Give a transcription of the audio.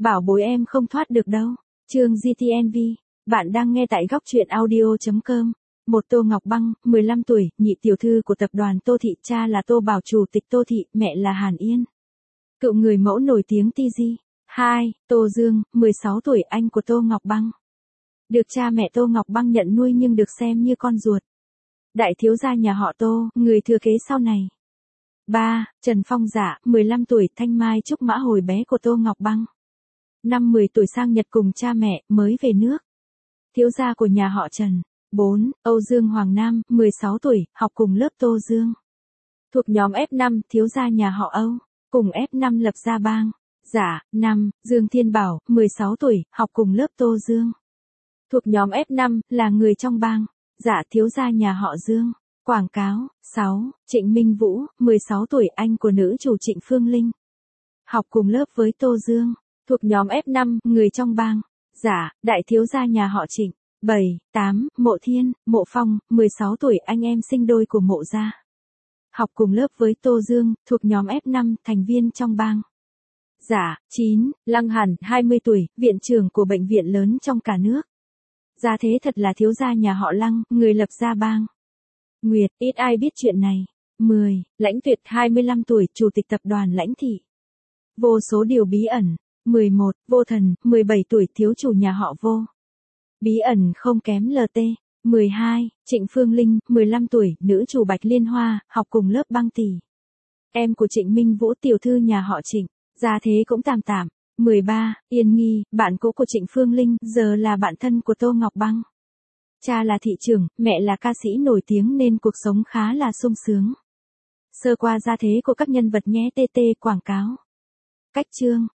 Bảo bối em không thoát được đâu. Chương GTNV. Bạn đang nghe tại góc truyện audio.com. Một Tô Ngọc Băng, 15 tuổi, nhị tiểu thư của tập đoàn Tô Thị, cha là Tô Bảo chủ tịch Tô Thị, mẹ là Hàn Yên. Cựu người mẫu nổi tiếng TG. 2. Tô Dương, 16 tuổi, anh của Tô Ngọc Băng. Được cha mẹ Tô Ngọc Băng nhận nuôi nhưng được xem như con ruột. Đại thiếu gia nhà họ Tô, người thừa kế sau này. 3. Trần Phong Dạ, 15 tuổi, thanh mai trúc mã hồi bé của Tô Ngọc Băng. Năm 10 tuổi sang Nhật cùng cha mẹ, mới về nước. Thiếu gia của nhà họ Trần. 4. Âu Dương Hoàng Nam, 16 tuổi, học cùng lớp Tô Dương. Thuộc nhóm F5, thiếu gia nhà họ Âu, cùng F5 lập ra bang. Dạ. 5. Dương Thiên Bảo, 16 tuổi, học cùng lớp Tô Dương. Thuộc nhóm F5, là người trong bang. Dạ, thiếu gia nhà họ Dương. Quảng cáo. 6. Trịnh Minh Vũ, 16 tuổi, anh của nữ chủ Trịnh Phương Linh. Học cùng lớp với Tô Dương. Thuộc nhóm F5, người trong bang. Dạ, đại thiếu gia nhà họ Trịnh. 7. 8. Mộ Thiên, Mộ Phong, 16 tuổi, anh em sinh đôi của Mộ gia. Học cùng lớp với Tô Dương, thuộc nhóm F5, thành viên trong bang. Dạ. 9. Lăng Hàn, 20 tuổi, viện trưởng của bệnh viện lớn trong cả nước. Gia thế thật là thiếu gia nhà họ Lăng, người lập ra bang. Nguyệt, ít ai biết chuyện này. 10. Lãnh Tuyệt, 25 tuổi, chủ tịch tập đoàn Lãnh Thị. Vô số điều bí ẩn. 11. Vô Thần, 17 tuổi, thiếu chủ nhà họ Vô. Bí ẩn không kém LT. 12. Trịnh Phương Linh, 15 tuổi, nữ chủ Bạch Liên Hoa, học cùng lớp Băng Tỷ. Em của Trịnh Minh Vũ, tiểu thư nhà họ Trịnh, gia thế cũng tạm tạm. 13. Yên Nghi, bạn cũ của Trịnh Phương Linh, giờ là bạn thân của Tô Ngọc Băng. Cha là thị trưởng, mẹ là ca sĩ nổi tiếng nên cuộc sống khá là sung sướng. Sơ qua gia thế của các nhân vật nhé. TT quảng cáo. Cách chương.